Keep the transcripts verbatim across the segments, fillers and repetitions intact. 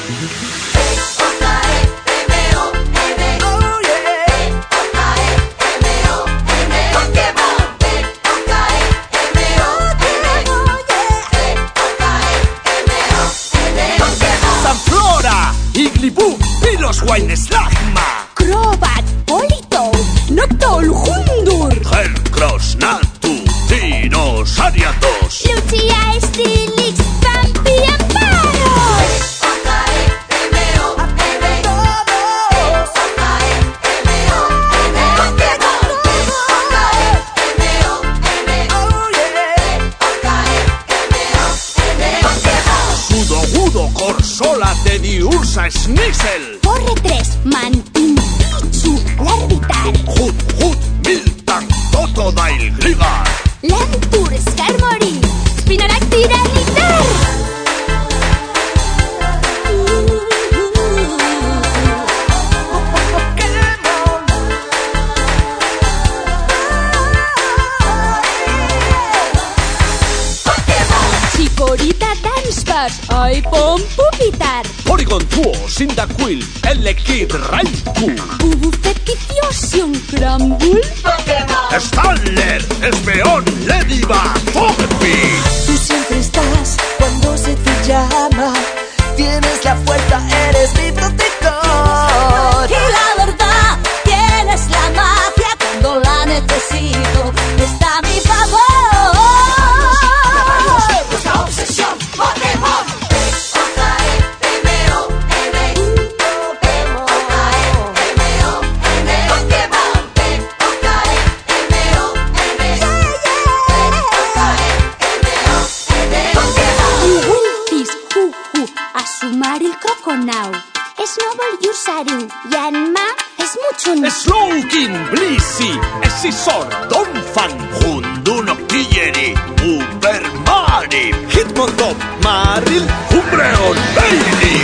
Wayneslagma, Crobat, Polito, Noctol, Hundur, Hercross, Natu, Dinosariatos, Lucia, Stilix, Vampi, Amparos. Sudogudo, Corsola, Teddy, Ursa, Sneasel, Forre tres, Mantin, Pichu, Larvitar, Hut, Hut, Miltank, Totodile, Gligar, Lantur, Skarmory, Spinarak, Tiranitar. Chikorita, Dunsparce, Aipom, Pupitar, Porygon, Tuo, Cyndaquil, Elekid, Raikou, Bubufet, Pithiosion, Crumble. Stanler, Espeon, Ladybug, Togepi. Tú siempre estás cuando se te llama. Tienes la fuerza, eres mi protector. Y la verdad, tienes la magia cuando la necesito. Está a mi favor. Nuestra obsesión, Pokémon. Asumar el Croconau, Snowball, Yusaru, Yanma, es mucho. Slowking, Blissey, Scizor, Donphan, Hunduno, Killeri, Ubermari, Hitmontop, Maril, Umbreon, Bailey.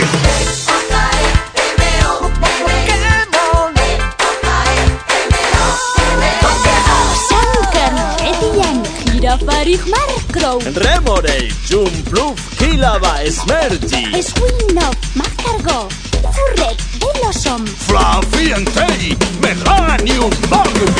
Sankan, Edian, Girafarig, Markrow, Remoraid, Jumpluff, Kilava, Smergy, Swinov, Macargo, Furret, Velosom, Fluffy and Tay, Meganium, Magpie.